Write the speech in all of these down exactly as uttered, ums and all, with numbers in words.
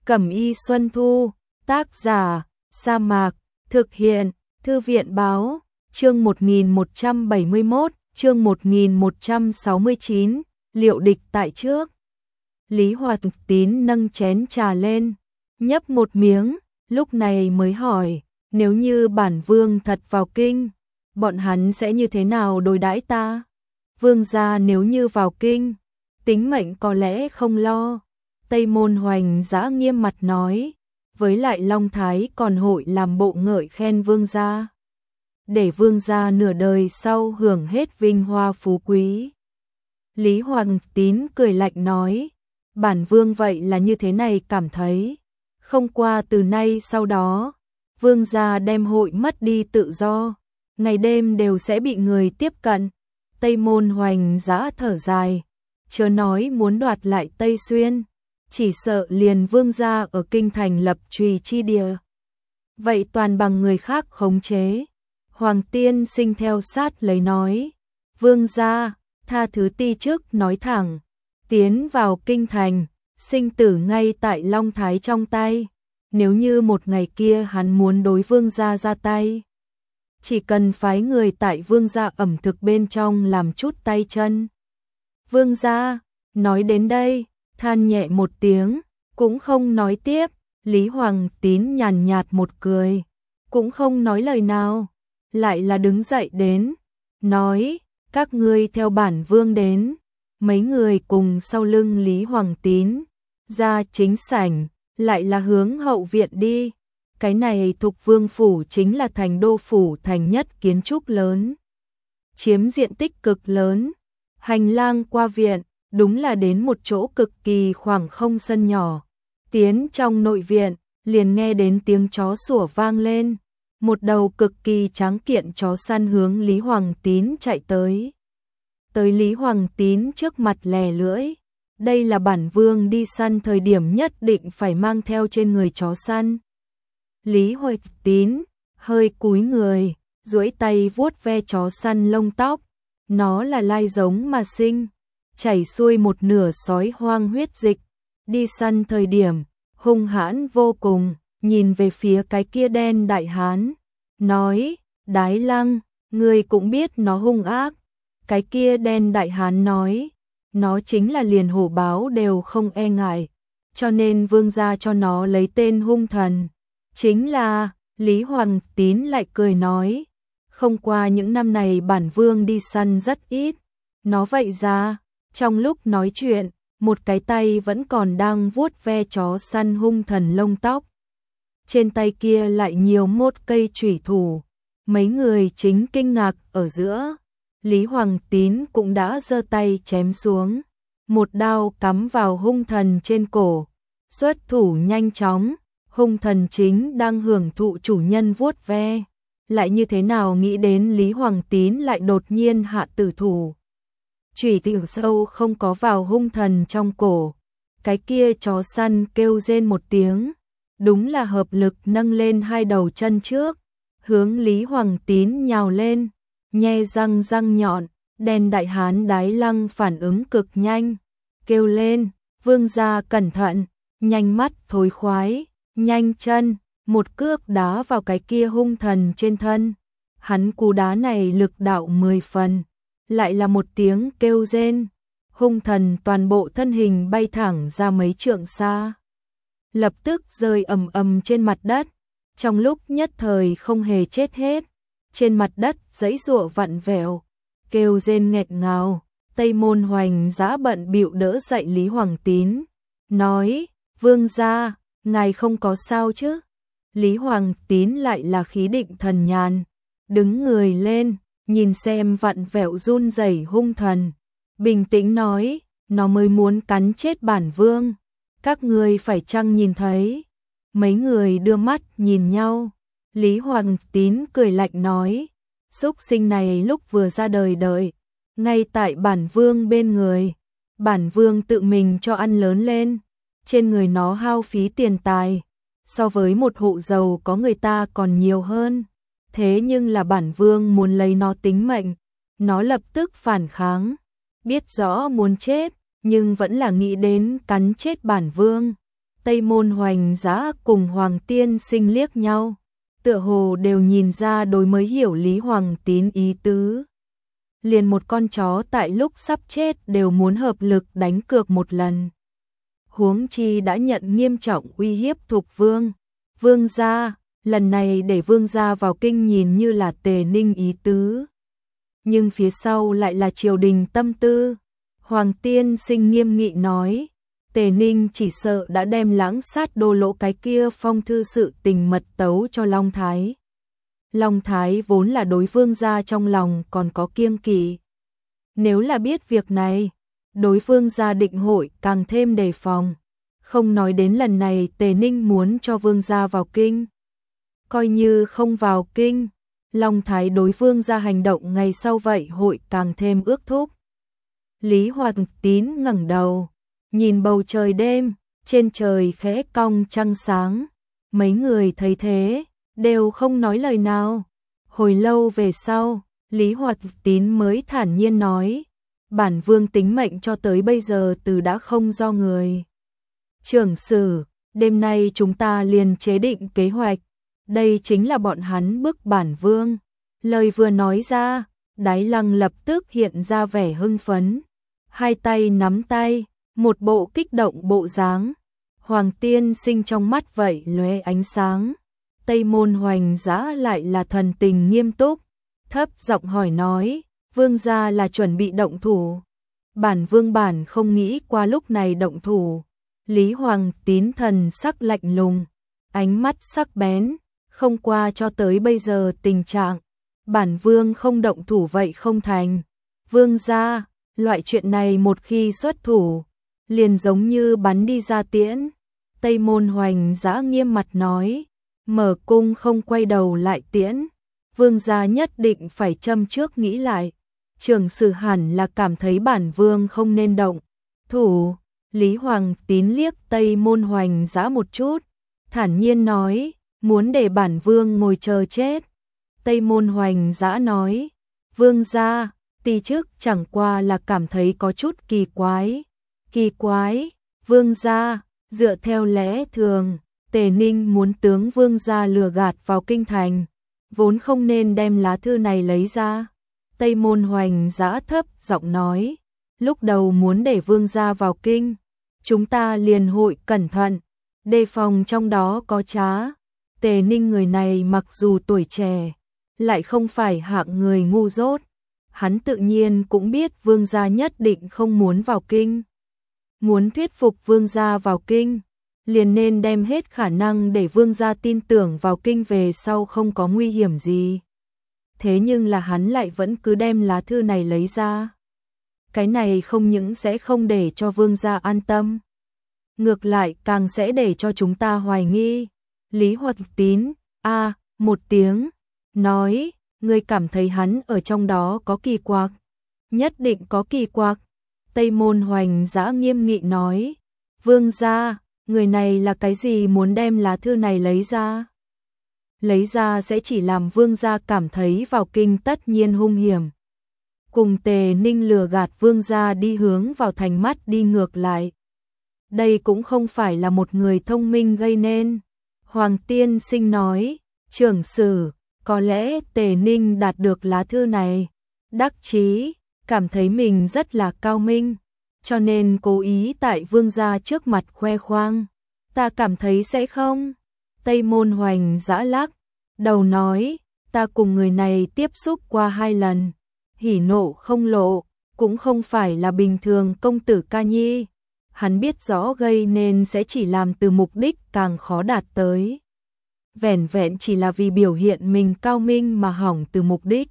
Cẩm y Xuân Thu, tác giả, Sa Mạc, thực hiện, Thư viện báo, chương một nghìn một trăm bảy mươi mốt, chương một nghìn một trăm sáu mươi chín, liệu địch tại trước. Lý Hoằng Tín nâng chén trà lên, nhấp một miếng, lúc này mới hỏi, nếu như bản vương thật vào kinh, bọn hắn sẽ như thế nào đối đãi ta? Vương gia nếu như vào kinh, tính mệnh có lẽ không lo. Tây Môn Hoành Dã nghiêm mặt nói, với lại Long Thái còn hội làm bộ ngợi khen vương gia, để vương gia nửa đời sau hưởng hết vinh hoa phú quý. Lý Hoằng Tín cười lạnh nói, bản vương vậy là như thế này cảm thấy, không qua từ nay sau đó, vương gia đem hội mất đi tự do, ngày đêm đều sẽ bị người tiếp cận. Tây Môn Hoành Dã thở dài, chớ nói muốn đoạt lại Tây Xuyên, chỉ sợ liền vương gia ở kinh thành lập trùy chi địa, vậy toàn bằng người khác khống chế. Hoàng Tiên Sinh theo sát lấy nói, vương gia, tha thứ ti trước nói thẳng, tiến vào kinh thành, sinh tử ngay tại Long Thái trong tay, nếu như một ngày kia hắn muốn đối vương gia ra tay, chỉ cần phái người tại vương gia ẩm thực bên trong làm chút tay chân. Vương gia, nói đến đây, than nhẹ một tiếng, cũng không nói tiếp. Lý Hoằng Tín nhàn nhạt một cười, cũng không nói lời nào, lại là đứng dậy đến, nói, các ngươi theo bản vương đến. Mấy người cùng sau lưng Lý Hoằng Tín, ra chính sảnh, lại là hướng hậu viện đi. Cái này Thục Vương Phủ chính là thành đô phủ thành nhất kiến trúc lớn, chiếm diện tích cực lớn. Hành lang qua viện, đúng là đến một chỗ cực kỳ khoảng không sân nhỏ. Tiến trong nội viện, liền nghe đến tiếng chó sủa vang lên. Một đầu cực kỳ tráng kiện chó săn hướng Lý Hoằng Tín chạy tới. Tới Lý Hoằng Tín trước mặt lè lưỡi. Đây là bản vương đi săn thời điểm nhất định phải mang theo trên người chó săn. Lý Hoằng Tín hơi cúi người, duỗi tay vuốt ve chó săn lông tóc. Nó là lai giống mà sinh, chảy xuôi một nửa sói hoang huyết dịch. Đi săn thời điểm, hung hãn vô cùng, nhìn về phía cái kia đen đại hán, nói, Đái Lăng, ngươi cũng biết nó hung ác. Cái kia đen đại hán nói, nó chính là liền hổ báo đều không e ngại, cho nên vương gia cho nó lấy tên hung thần. Chính là, Lý Hoằng Tín lại cười nói, không qua những năm này bản vương đi săn rất ít. Nó vậy ra, trong lúc nói chuyện, một cái tay vẫn còn đang vuốt ve chó săn hung thần lông tóc. Trên tay kia lại nhiều một cây chủy thủ. Mấy người chính kinh ngạc ở giữa, Lý Hoằng Tín cũng đã giơ tay chém xuống. Một đao cắm vào hung thần trên cổ. Xuất thủ nhanh chóng, hung thần chính đang hưởng thụ chủ nhân vuốt ve. Lại như thế nào nghĩ đến Lý Hoằng Tín lại đột nhiên hạ tử thủ. Chủy tiểu sâu không có vào hung thần trong cổ. Cái kia chó săn kêu rên một tiếng, đúng là hợp lực nâng lên hai đầu chân trước, hướng Lý Hoằng Tín nhào lên, nhe răng răng nhọn. Đen đại hán Đái Lăng phản ứng cực nhanh, kêu lên, vương gia cẩn thận, nhanh mắt thối khoái, nhanh chân, một cước đá vào cái kia hung thần trên thân. Hắn cú đá này lực đạo mười phần, lại là một tiếng kêu rên, hung thần toàn bộ thân hình bay thẳng ra mấy trượng xa, lập tức rơi ầm ầm trên mặt đất. Trong lúc nhất thời không hề chết hết, trên mặt đất giãy giụa vặn vẹo, kêu rên nghẹt ngào. Tây Môn Hoành Dã bận bịu đỡ dậy Lý Hoằng Tín, nói, vương gia, ngài không có sao chứ? Lý Hoằng Tín lại là khí định thần nhàn, đứng người lên, nhìn xem vặn vẹo run rẩy hung thần, bình tĩnh nói, nó mới muốn cắn chết bản vương, các người phải chăng nhìn thấy? Mấy người đưa mắt nhìn nhau, Lý Hoằng Tín cười lạnh nói, súc sinh này lúc vừa ra đời đợi, ngay tại bản vương bên người, bản vương tự mình cho ăn lớn lên, trên người nó hao phí tiền tài, so với một hộ giàu có người ta còn nhiều hơn. Thế nhưng là bản vương muốn lấy nó tính mệnh, nó lập tức phản kháng, biết rõ muốn chết, nhưng vẫn là nghĩ đến cắn chết bản vương. Tây Môn Hoành Dã cùng Hoàng Tiên Sinh liếc nhau, tựa hồ đều nhìn ra đối mới hiểu Lý Hoàng Tín ý tứ. Liền một con chó tại lúc sắp chết đều muốn hợp lực đánh cược một lần. Huống chi đã nhận nghiêm trọng uy hiếp Thục Vương. Vương gia, lần này để Vương gia vào kinh nhìn như là Tề Ninh ý tứ. Nhưng phía sau lại là triều đình tâm tư. Hoàng Tiên Sinh nghiêm nghị nói, Tề Ninh chỉ sợ đã đem Lãng Sát Đô Lỗ cái kia phong thư sự tình mật tấu cho Long Thái. Long Thái vốn là đối vương gia trong lòng còn có kiêng kỵ. Nếu là biết việc này, đối phương gia định hội càng thêm đề phòng. Không nói đến lần này Tề Ninh muốn cho vương gia vào kinh. Coi như không vào kinh, Long Thái đối vương gia hành động ngày sau vậy hội càng thêm ước thúc. Lý Hoàng Tín ngẩng đầu, nhìn bầu trời đêm, trên trời khẽ cong trăng sáng. Mấy người thấy thế, đều không nói lời nào. Hồi lâu về sau, Lý Hoạt Tín mới thản nhiên nói, bản vương tính mệnh cho tới bây giờ từ đã không do người. Trưởng sử, đêm nay chúng ta liền chế định kế hoạch, đây chính là bọn hắn bức bản vương. Lời vừa nói ra, Đái Lăng lập tức hiện ra vẻ hưng phấn, hai tay nắm tay, một bộ kích động bộ dáng. Hoàng Tiên Sinh trong mắt vậy lóe ánh sáng. Tây Môn Hoành Dã lại là thần tình nghiêm túc, thấp giọng hỏi nói, vương gia là chuẩn bị động thủ. Bản vương bản không nghĩ qua lúc này động thủ. Lý Hoàng Tín thần sắc lạnh lùng, ánh mắt sắc bén, không qua cho tới bây giờ tình trạng. Bản vương không động thủ vậy không thành. Vương gia, loại chuyện này một khi xuất thủ, liền giống như bắn đi ra tiễn. Tây Môn Hoành Dã nghiêm mặt nói, mở cung không quay đầu lại tiễn. Vương gia nhất định phải châm trước nghĩ lại. Trưởng sử hẳn là cảm thấy bản vương không nên động thủ. Lý Hoàng Tín liếc Tây Môn Hoành Dã một chút, thản nhiên nói, muốn để bản vương ngồi chờ chết. Tây Môn Hoành Dã nói, vương gia, ti chức chẳng qua là cảm thấy có chút kỳ quái. Kỳ quái, vương gia, dựa theo lẽ thường, Tề Ninh muốn tướng vương gia lừa gạt vào kinh thành, vốn không nên đem lá thư này lấy ra. Tây Môn Hoành Dã thấp giọng nói, lúc đầu muốn để vương gia vào kinh, chúng ta liền hội cẩn thận, đề phòng trong đó có trá. Tề Ninh người này mặc dù tuổi trẻ, lại không phải hạng người ngu dốt. Hắn tự nhiên cũng biết vương gia nhất định không muốn vào kinh. Muốn thuyết phục vương gia vào kinh, liền nên đem hết khả năng để vương gia tin tưởng vào kinh về sau không có nguy hiểm gì. Thế nhưng là hắn lại vẫn cứ đem lá thư này lấy ra. Cái này không những sẽ không để cho vương gia an tâm, ngược lại càng sẽ để cho chúng ta hoài nghi. Lý Hoạt Tín, a một tiếng, nói, ngươi cảm thấy hắn ở trong đó có kỳ quặc. Nhất định có kỳ quặc. Tây Môn Hoành Dã nghiêm nghị nói, vương gia, người này là cái gì muốn đem lá thư này lấy ra? Lấy ra sẽ chỉ làm vương gia cảm thấy vào kinh tất nhiên hung hiểm. Cùng Tề Ninh lừa gạt vương gia đi hướng vào thành mắt đi ngược lại. Đây cũng không phải là một người thông minh gây nên. Hoàng Tiên Sinh nói, trưởng sử, có lẽ Tề Ninh đạt được lá thư này, đắc chí, cảm thấy mình rất là cao minh, cho nên cố ý tại vương gia trước mặt khoe khoang. Ta cảm thấy sẽ không. Tây Môn Hoành Dã lắc đầu nói, ta cùng người này tiếp xúc qua hai lần, hỉ nộ không lộ, cũng không phải là bình thường công tử ca nhi. Hắn biết rõ gây nên sẽ chỉ làm từ mục đích càng khó đạt tới. Vẻn vẹn chỉ là vì biểu hiện mình cao minh mà hỏng từ mục đích.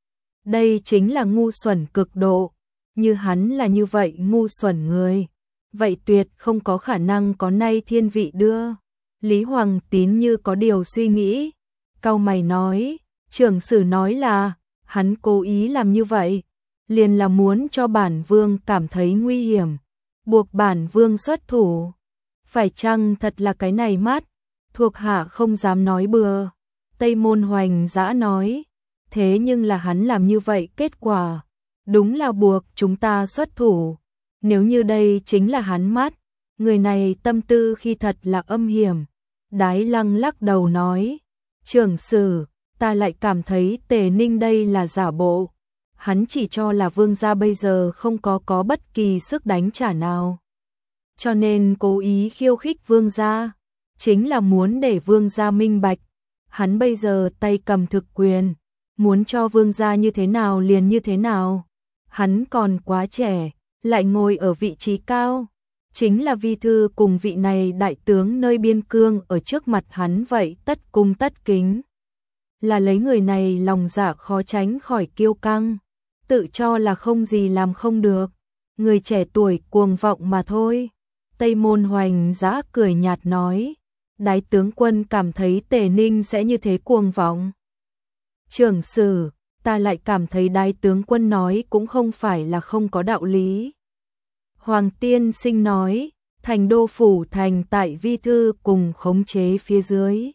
Đây chính là ngu xuẩn cực độ. Như hắn là như vậy ngu xuẩn người, vậy tuyệt không có khả năng có nay thiên vị đưa. Lý Hoàng Tín như có điều suy nghĩ, cau mày nói, trưởng sử nói là, hắn cố ý làm như vậy, liền là muốn cho bản vương cảm thấy nguy hiểm, buộc bản vương xuất thủ. Phải chăng thật là cái này mắt, thuộc hạ không dám nói bừa. Tây Môn Hoành Dã nói, thế nhưng là hắn làm như vậy kết quả, đúng là buộc chúng ta xuất thủ. Nếu như đây chính là hắn mắt, Người này tâm tư khi thật là âm hiểm. Đái Lăng lắc đầu nói, trưởng sử, ta lại cảm thấy Tề Ninh đây là giả bộ. Hắn chỉ cho là vương gia bây giờ không có có bất kỳ sức đánh trả nào. Cho nên cố ý khiêu khích vương gia, chính là muốn để vương gia minh bạch. Hắn bây giờ tay cầm thực quyền, muốn cho vương gia như thế nào liền như thế nào. Hắn còn quá trẻ, lại ngồi ở vị trí cao. Chính là vi thư cùng vị này đại tướng nơi biên cương ở trước mặt hắn vậy tất cung tất kính. Là lấy người này lòng dạ khó tránh khỏi kiêu căng, tự cho là không gì làm không được, người trẻ tuổi cuồng vọng mà thôi. Tây Môn Hoành Dã cười nhạt nói, Đái tướng quân cảm thấy Tề Ninh sẽ như thế cuồng vọng. Trưởng sử, ta lại cảm thấy Đái tướng quân nói cũng không phải là không có đạo lý. Hoàng tiên sinh nói, thành đô phủ thành tại vi thư cùng khống chế phía dưới.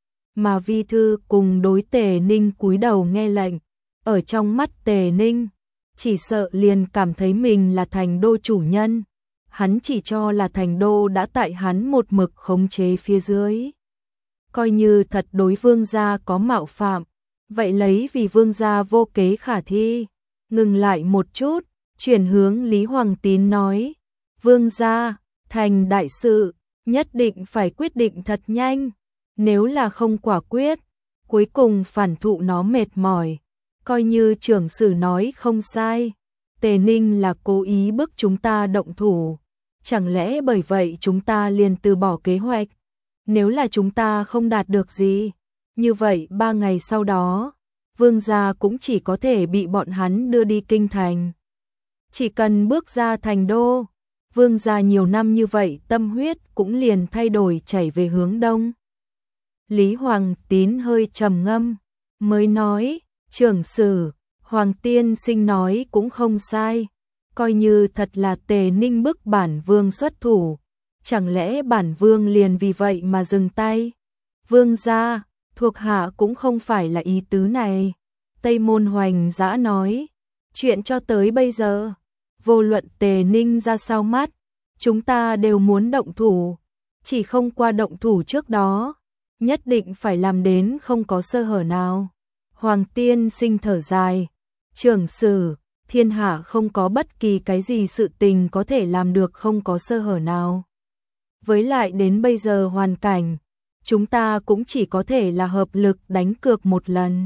Mà vi thư cùng đối Tề Ninh cúi đầu nghe lệnh, ở trong mắt Tề Ninh, chỉ sợ liền cảm thấy mình là thành đô chủ nhân. Hắn chỉ cho là thành đô đã tại hắn một mực khống chế phía dưới. Coi như thật đối vương gia có mạo phạm, vậy lấy vì vương gia vô kế khả thi. Ngừng lại một chút, chuyển hướng Lý Hoàng Tín nói, vương gia, thành đại sự, nhất định phải quyết định thật nhanh. Nếu là không quả quyết, cuối cùng phản thụ nó mệt mỏi. Coi như trưởng sử nói không sai, Tề Ninh là cố ý bức chúng ta động thủ. Chẳng lẽ bởi vậy chúng ta liền từ bỏ kế hoạch? Nếu là chúng ta không đạt được gì, như vậy ba ngày sau đó, vương gia cũng chỉ có thể bị bọn hắn đưa đi kinh thành. Chỉ cần bước ra thành đô, vương gia nhiều năm như vậy tâm huyết cũng liền thay đổi chảy về hướng đông. Lý Hoàng Tín hơi trầm ngâm, mới nói, trưởng sử, Hoàng tiên sinh nói cũng không sai. Coi như thật là Tề Ninh bức bản vương xuất thủ, chẳng lẽ bản vương liền vì vậy mà dừng tay? Vương gia, thuộc hạ cũng không phải là ý tứ này. Tây Môn Hoành Dã nói, chuyện cho tới bây giờ, vô luận Tề Ninh ra sao mắt, chúng ta đều muốn động thủ, chỉ không qua động thủ trước đó, nhất định phải làm đến không có sơ hở nào. Hoàng tiên sinh thở dài, trưởng sử, thiên hạ không có bất kỳ cái gì sự tình có thể làm được không có sơ hở nào. Với lại đến bây giờ hoàn cảnh, chúng ta cũng chỉ có thể là hợp lực đánh cược một lần.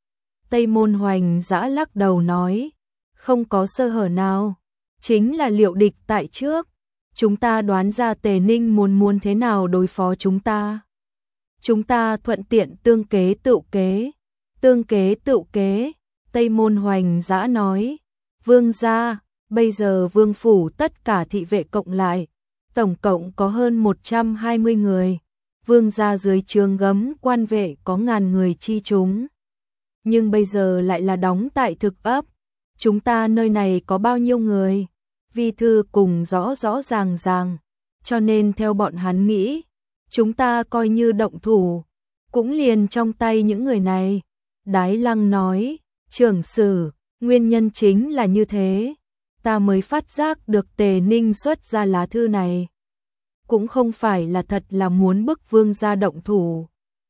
Tây Môn Hoành Dã lắc đầu nói, không có sơ hở nào, chính là liệu địch tại trước. Chúng ta đoán ra Tề Ninh muốn muốn thế nào đối phó chúng ta. Chúng ta thuận tiện tương kế tựu kế. Tương kế tựu kế, Tây Môn Hoành Dã nói, vương gia, bây giờ vương phủ tất cả thị vệ cộng lại, tổng cộng có hơn một trăm hai mươi người. Vương gia dưới trướng gấm quan vệ có ngàn người chi chúng. Nhưng bây giờ lại là đóng tại thực ấp. Chúng ta nơi này có bao nhiêu người? Vi thư cùng rõ rõ ràng ràng. Cho nên theo bọn hắn nghĩ, chúng ta coi như động thủ, cũng liền trong tay những người này. Đái Lăng nói, trưởng sử, nguyên nhân chính là như thế, ta mới phát giác được Tề Ninh xuất ra lá thư này. Cũng không phải là thật là muốn bức vương gia động thủ.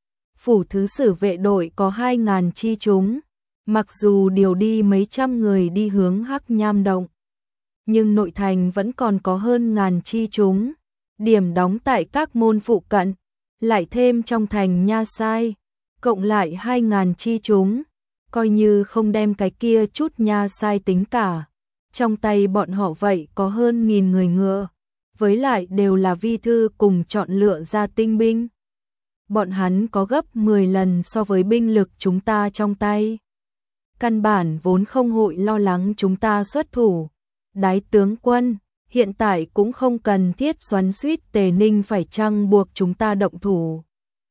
Phủ thứ sử vệ đội có hai ngàn chi chúng, mặc dù điều đi mấy trăm người đi hướng Hắc Nham Động, nhưng nội thành vẫn còn có hơn ngàn chi chúng, điểm đóng tại các môn phụ cận, lại thêm trong thành Nha Sai, cộng lại hai ngàn chi chúng, coi như không đem cái kia chút Nha Sai tính cả. Trong tay bọn họ vậy có hơn nghìn người ngựa, với lại đều là vi thư cùng chọn lựa ra tinh binh. Bọn hắn có gấp mười lần so với binh lực chúng ta trong tay. Căn bản vốn không hội lo lắng chúng ta xuất thủ. Đái tướng quân, hiện tại cũng không cần thiết xoắn xuýt Tề Ninh phải chăng buộc chúng ta động thủ.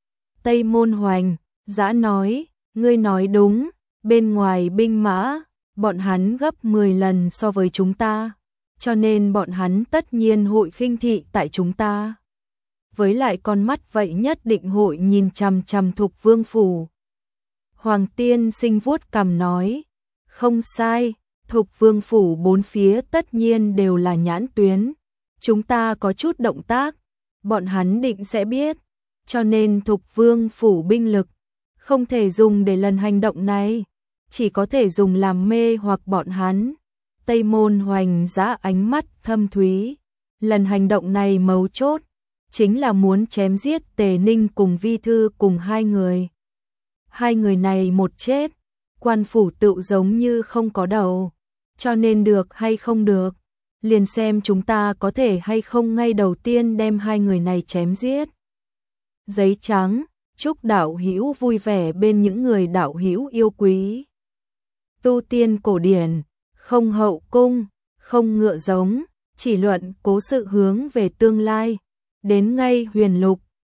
Tây Môn Hoành Dã nói, ngươi nói đúng, bên ngoài binh mã, bọn hắn gấp mười lần so với chúng ta, cho nên bọn hắn tất nhiên hội khinh thị tại chúng ta. Với lại con mắt vậy nhất định hội nhìn chằm chằm Thục Vương phủ. Hoàng tiên sinh vuốt cằm nói, không sai, Thục Vương phủ bốn phía tất nhiên đều là nhãn tuyến, chúng ta có chút động tác, bọn hắn định sẽ biết, cho nên Thục Vương phủ binh lực không thể dùng để lần hành động này, chỉ có thể dùng làm mê hoặc bọn hắn. Tây Môn Hoành giã ánh mắt thâm thúy, lần hành động này mấu chốt chính là muốn chém giết Tề Ninh cùng Vi Thư cùng hai người. Hai người này một chết, quan phủ tự giống như không có đầu, cho nên được hay không được, liền xem chúng ta có thể hay không ngay đầu tiên đem hai người này chém giết. Giấy trắng, chúc đạo hữu vui vẻ bên những người đạo hữu yêu quý. Tu tiên cổ điển, không hậu cung, không ngựa giống, chỉ luận cố sự hướng về tương lai, đến ngay huyền lục,